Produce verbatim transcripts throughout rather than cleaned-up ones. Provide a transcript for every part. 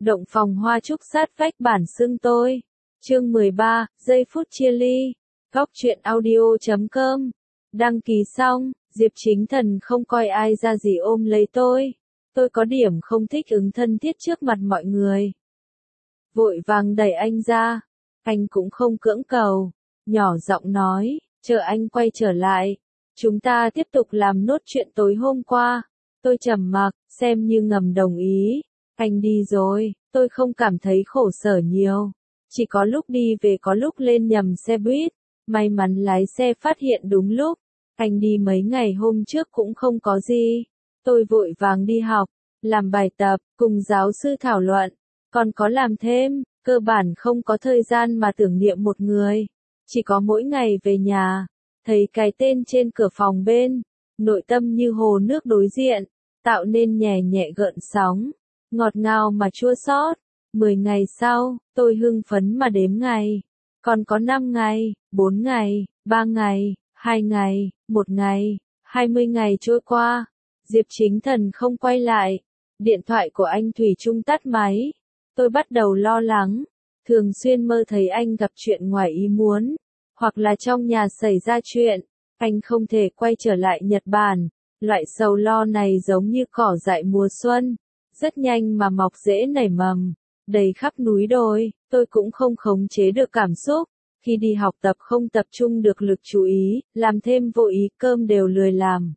Động phòng hoa trúc sát vách bản xưng tôi. Chương mười ba, giây phút chia ly. Góc truyện audio chấm com. Đăng ký xong, Diệp Chính Thần không coi ai ra gì ôm lấy tôi. Tôi có điểm không thích ứng thân thiết trước mặt mọi người. Vội vàng đẩy anh ra. Anh cũng không cưỡng cầu. Nhỏ giọng nói, chờ anh quay trở lại. Chúng ta tiếp tục làm nốt chuyện tối hôm qua. Tôi trầm mặc, xem như ngầm đồng ý. Anh đi rồi, tôi không cảm thấy khổ sở nhiều. Chỉ có lúc đi về có lúc lên nhầm xe buýt. May mắn lái xe phát hiện đúng lúc. Anh đi mấy ngày hôm trước cũng không có gì. Tôi vội vàng đi học, làm bài tập, cùng giáo sư thảo luận. Còn có làm thêm, cơ bản không có thời gian mà tưởng niệm một người. Chỉ có mỗi ngày về nhà, thấy cái tên trên cửa phòng bên, nội tâm như hồ nước đối diện, tạo nên nhẹ nhẹ gợn sóng, ngọt ngào mà chua xót. Mười ngày sau, tôi hưng phấn mà đếm ngày. Còn có năm ngày, bốn ngày, ba ngày, hai ngày, một ngày, hai mươi ngày trôi qua. Diệp Chính Thần không quay lại. Điện thoại của anh thủy chung tắt máy. Tôi bắt đầu lo lắng. Thường xuyên mơ thấy anh gặp chuyện ngoài ý muốn. Hoặc là trong nhà xảy ra chuyện. Anh không thể quay trở lại Nhật Bản. Loại sầu lo này giống như cỏ dại mùa xuân. Rất nhanh mà mọc rễ nảy mầm. Đầy khắp núi đồi. Tôi cũng không khống chế được cảm xúc. Khi đi học tập không tập trung được lực chú ý. Làm thêm vô ý cơm đều lười làm.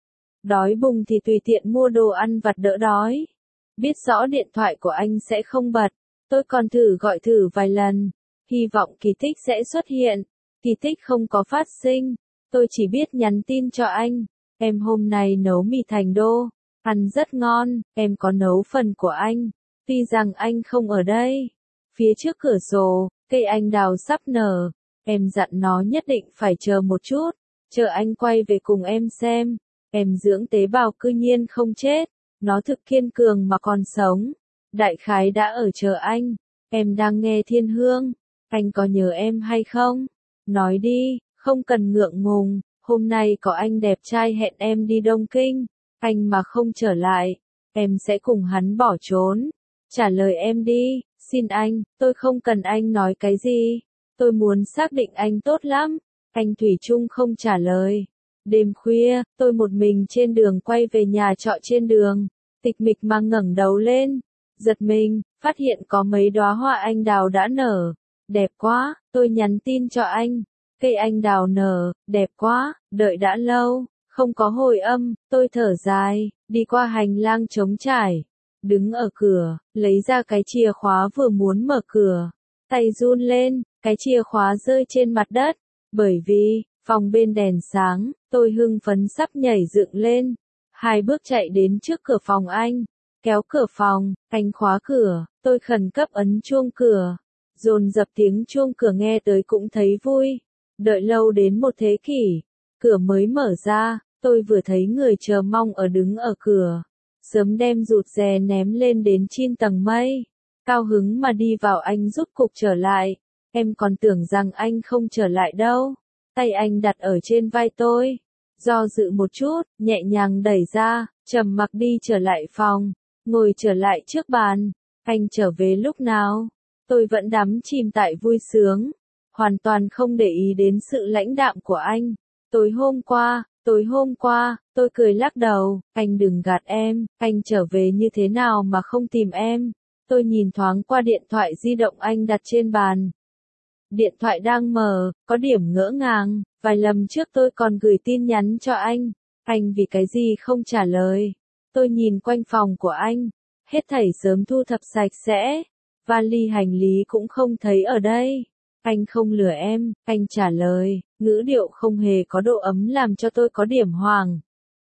Đói bụng thì tùy tiện mua đồ ăn vặt đỡ đói. Biết rõ điện thoại của anh sẽ không bật. Tôi còn thử gọi thử vài lần. Hy vọng kỳ tích sẽ xuất hiện. Kỳ tích không có phát sinh. Tôi chỉ biết nhắn tin cho anh. Em hôm nay nấu mì thành đô. Ăn rất ngon. Em có nấu phần của anh. Tuy rằng anh không ở đây. Phía trước cửa sổ, cây anh đào sắp nở. Em dặn nó nhất định phải chờ một chút. Chờ anh quay về cùng em xem. Em dưỡng tế bào cư nhiên không chết. Nó thực kiên cường mà còn sống. Đại khái đã ở chờ anh. Em đang nghe thiên hương. Anh có nhớ em hay không? Nói đi, không cần ngượng ngùng. Hôm nay có anh đẹp trai hẹn em đi Đông Kinh. Anh mà không trở lại, em sẽ cùng hắn bỏ trốn. Trả lời em đi, xin anh, tôi không cần anh nói cái gì. Tôi muốn xác định anh tốt lắm. Anh thủy chung không trả lời. Đêm khuya, tôi một mình trên đường quay về nhà trọ trên đường. Tịch mịch mà ngẩng đầu lên. Giật mình, phát hiện có mấy đóa hoa anh đào đã nở. Đẹp quá, tôi nhắn tin cho anh. Cây anh đào nở, đẹp quá, đợi đã lâu, không có hồi âm, tôi thở dài, đi qua hành lang trống trải. Đứng ở cửa, lấy ra cái chìa khóa vừa muốn mở cửa. Tay run lên, cái chìa khóa rơi trên mặt đất. Bởi vì, phòng bên đèn sáng, tôi hưng phấn sắp nhảy dựng lên. Hai bước chạy đến trước cửa phòng anh. Kéo cửa phòng, anh khóa cửa, tôi khẩn cấp ấn chuông cửa. Dồn dập tiếng chuông cửa nghe tới cũng thấy vui. Đợi lâu đến một thế kỷ, cửa mới mở ra, tôi vừa thấy người chờ mong ở đứng ở cửa. Sớm đem rụt rè ném lên đến chín tầng mây. Cao hứng mà đi vào anh rút cục trở lại. Em còn tưởng rằng anh không trở lại đâu. Tay anh đặt ở trên vai tôi. Do dự một chút, nhẹ nhàng đẩy ra, trầm mặc đi trở lại phòng. Ngồi trở lại trước bàn. Anh trở về lúc nào? Tôi vẫn đắm chìm tại vui sướng. Hoàn toàn không để ý đến sự lãnh đạm của anh. Tối hôm qua, tối hôm qua, tôi cười lắc đầu. Anh đừng gạt em, anh trở về như thế nào mà không tìm em. Tôi nhìn thoáng qua điện thoại di động anh đặt trên bàn. Điện thoại đang mở, có điểm ngỡ ngàng. Vài lần trước tôi còn gửi tin nhắn cho anh. Anh vì cái gì không trả lời. Tôi nhìn quanh phòng của anh. Hết thảy sớm thu thập sạch sẽ. Vali hành lý cũng không thấy ở đây. Anh không lừa em, anh trả lời, ngữ điệu không hề có độ ấm làm cho tôi có điểm hoảng.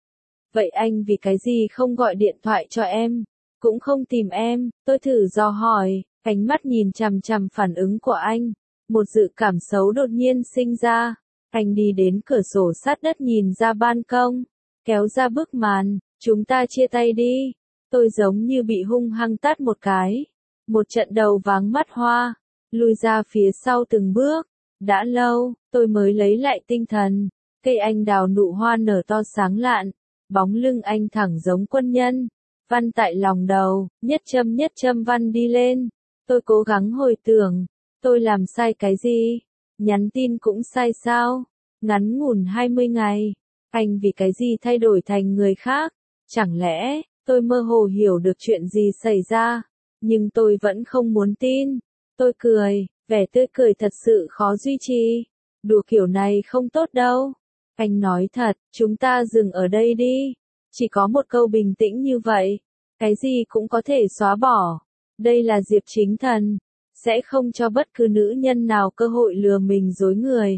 Vậy anh vì cái gì không gọi điện thoại cho em, cũng không tìm em, tôi thử dò hỏi, ánh mắt nhìn chằm chằm phản ứng của anh. Một dự cảm xấu đột nhiên sinh ra. Anh đi đến cửa sổ sát đất nhìn ra ban công, kéo ra bức màn, chúng ta chia tay đi. Tôi giống như bị hung hăng tát một cái. Một trận đầu váng mắt hoa. Lùi ra phía sau từng bước. Đã lâu, tôi mới lấy lại tinh thần. Cây anh đào nụ hoa nở to sáng lạn. Bóng lưng anh thẳng giống quân nhân. văn tại lòng đầu, nhất châm nhất châm văn đi lên. Tôi cố gắng hồi tưởng, tôi làm sai cái gì? Nhắn tin cũng sai sao? Ngắn ngủn hai mươi ngày, anh vì cái gì thay đổi thành người khác? Chẳng lẽ, tôi mơ hồ hiểu được chuyện gì xảy ra? Nhưng tôi vẫn không muốn tin. Tôi cười, vẻ tươi cười thật sự khó duy trì. Đùa kiểu này không tốt đâu. Anh nói thật, chúng ta dừng ở đây đi. Chỉ có một câu bình tĩnh như vậy, cái gì cũng có thể xóa bỏ. Đây là Diệp Chính Thần, sẽ không cho bất cứ nữ nhân nào cơ hội lừa mình dối người.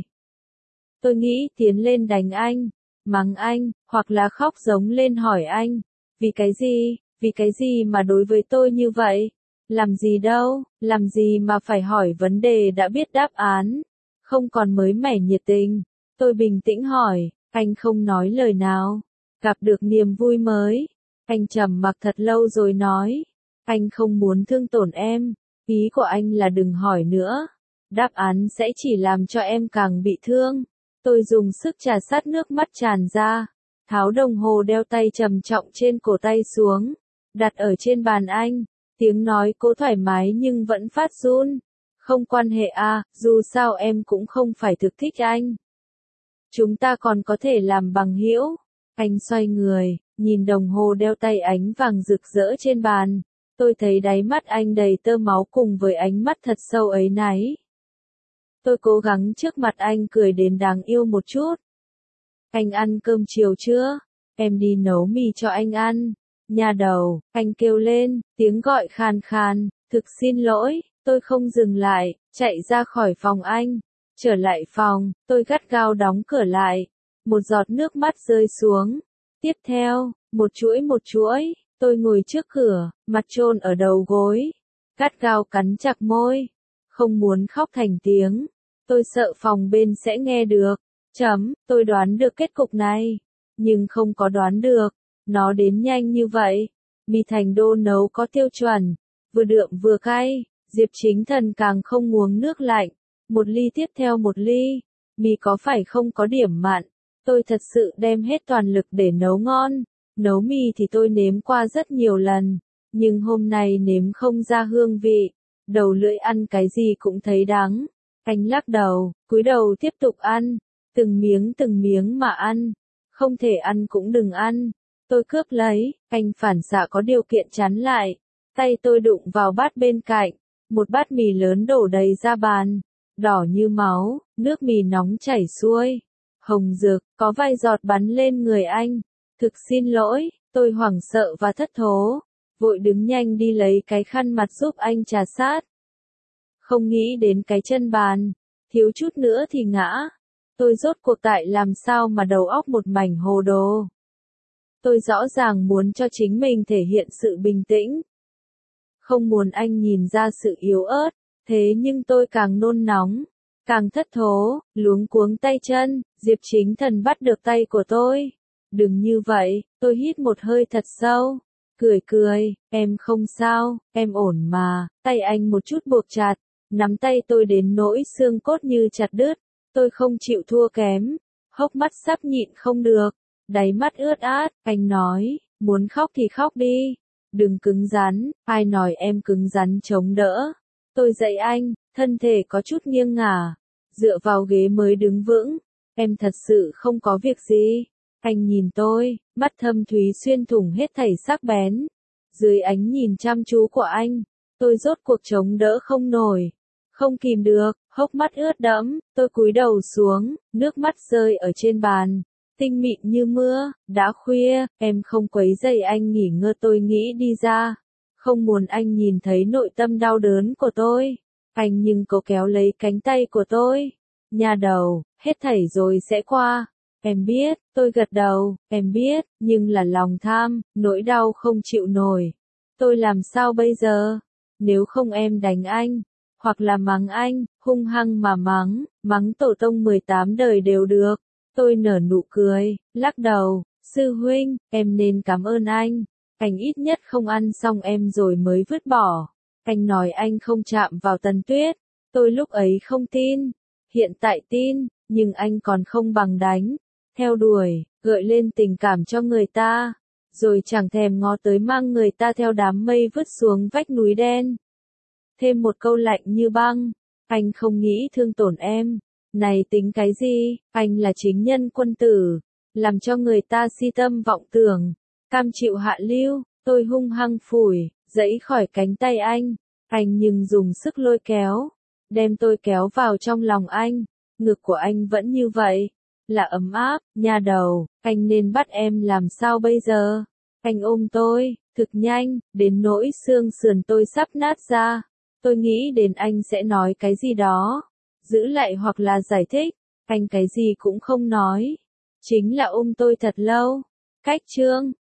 Tôi nghĩ tiến lên đánh anh, mắng anh, hoặc là khóc giống lên hỏi anh. Vì cái gì, vì cái gì mà đối với tôi như vậy? Làm gì đâu, làm gì mà phải hỏi vấn đề đã biết đáp án. Không còn mới mẻ nhiệt tình. Tôi bình tĩnh hỏi, anh không nói lời nào. Gặp được niềm vui mới. Anh trầm mặc thật lâu rồi nói. Anh không muốn thương tổn em. Ý của anh là đừng hỏi nữa. Đáp án sẽ chỉ làm cho em càng bị thương. Tôi dùng sức trà sát nước mắt tràn ra. Tháo đồng hồ đeo tay trầm trọng trên cổ tay xuống. Đặt ở trên bàn anh. Tiếng nói cố thoải mái nhưng vẫn phát run. Không quan hệ à, dù sao em cũng không phải thực thích anh. Chúng ta còn có thể làm bằng hữu. Anh xoay người, nhìn đồng hồ đeo tay ánh vàng rực rỡ trên bàn. Tôi thấy đáy mắt anh đầy tơ máu cùng với ánh mắt thật sâu ấy náy. Tôi cố gắng trước mặt anh cười đến đáng yêu một chút. Anh ăn cơm chiều chưa? Em đi nấu mì cho anh ăn. Nhà đầu, anh kêu lên, tiếng gọi khàn khàn, thực xin lỗi, tôi không dừng lại, chạy ra khỏi phòng anh. Trở lại phòng, tôi gắt gao đóng cửa lại. Một giọt nước mắt rơi xuống. Tiếp theo, một chuỗi một chuỗi, tôi ngồi trước cửa, mặt chôn ở đầu gối. Gắt gao cắn chặt môi. Không muốn khóc thành tiếng. Tôi sợ phòng bên sẽ nghe được. Chấm, tôi đoán được kết cục này. Nhưng không có đoán được. Nó đến nhanh như vậy. Mì Thành Đô nấu có tiêu chuẩn. Vừa đượm vừa cay. Diệp Chính Thần càng không uống nước lạnh. Một ly tiếp theo một ly. Mì có phải không có điểm mặn? Tôi thật sự đem hết toàn lực để nấu ngon. Nấu mì thì tôi nếm qua rất nhiều lần. Nhưng hôm nay nếm không ra hương vị. Đầu lưỡi ăn cái gì cũng thấy đắng. Anh lắc đầu, cúi đầu tiếp tục ăn. Từng miếng từng miếng mà ăn. Không thể ăn cũng đừng ăn. Tôi cướp lấy, anh phản xạ có điều kiện chắn lại. Tay tôi đụng vào bát bên cạnh. Một bát mì lớn đổ đầy ra bàn. Đỏ như máu, nước mì nóng chảy xuôi. Hồng rực, có vài giọt bắn lên người anh. Thực xin lỗi, tôi hoảng sợ và thất thố. Vội đứng nhanh đi lấy cái khăn mặt giúp anh trà sát. Không nghĩ đến cái chân bàn. Thiếu chút nữa thì ngã. Tôi rốt cuộc tại làm sao mà đầu óc một mảnh hồ đồ. Tôi rõ ràng muốn cho chính mình thể hiện sự bình tĩnh. Không muốn anh nhìn ra sự yếu ớt. Thế nhưng tôi càng nôn nóng. Càng thất thố, luống cuống tay chân. Diệp Chính Thần bắt được tay của tôi. Đừng như vậy, tôi hít một hơi thật sâu. Cười cười, em không sao, em ổn mà. Tay anh một chút buộc chặt. Nắm tay tôi đến nỗi xương cốt như chặt đứt. Tôi không chịu thua kém. Hốc mắt sắp nhịn không được. Đáy mắt ướt át, anh nói, muốn khóc thì khóc đi. Đừng cứng rắn, ai nói em cứng rắn chống đỡ. Tôi dạy anh, thân thể có chút nghiêng ngả. Dựa vào ghế mới đứng vững. Em thật sự không có việc gì. Anh nhìn tôi, mắt thâm thúy xuyên thủng hết thảy sắc bén. Dưới ánh nhìn chăm chú của anh, tôi rốt cuộc chống đỡ không nổi. Không kìm được, hốc mắt ướt đẫm, tôi cúi đầu xuống, nước mắt rơi ở trên bàn. Tinh mịn như mưa, đã khuya, em không quấy rầy anh nghỉ ngơi tôi nghĩ đi ra. Không muốn anh nhìn thấy nội tâm đau đớn của tôi. Anh nhưng cố kéo lấy cánh tay của tôi. Nhà đầu, hết thảy rồi sẽ qua. Em biết, tôi gật đầu, em biết, nhưng là lòng tham, nỗi đau không chịu nổi. Tôi làm sao bây giờ? Nếu không em đánh anh, hoặc là mắng anh, hung hăng mà mắng, mắng tổ tông mười tám đời đều được. Tôi nở nụ cười, lắc đầu, sư huynh, em nên cảm ơn anh. Anh ít nhất không ăn xong em rồi mới vứt bỏ. Anh nói anh không chạm vào Tần Tuyết. Tôi lúc ấy không tin. Hiện tại tin, nhưng anh còn không bằng đánh. Theo đuổi, gợi lên tình cảm cho người ta. rồi chẳng thèm ngó tới mang người ta theo đám mây vứt xuống vách núi đen. Thêm một câu lạnh như băng, anh không nghĩ thương tổn em, này tính cái gì, anh là chính nhân quân tử, làm cho người ta si tâm vọng tưởng, cam chịu hạ lưu, tôi hung hăng phủi, giãy khỏi cánh tay anh, anh nhưng dùng sức lôi kéo, đem tôi kéo vào trong lòng anh, ngực của anh vẫn như vậy, là ấm áp, nha đầu, anh nên bắt em làm sao bây giờ? Anh ôm tôi, thực nhanh, đến nỗi xương sườn tôi sắp nát ra. Tôi nghĩ đến anh sẽ nói cái gì đó, giữ lại hoặc là giải thích, anh cái gì cũng không nói, chính là ôm tôi thật lâu. Cách chương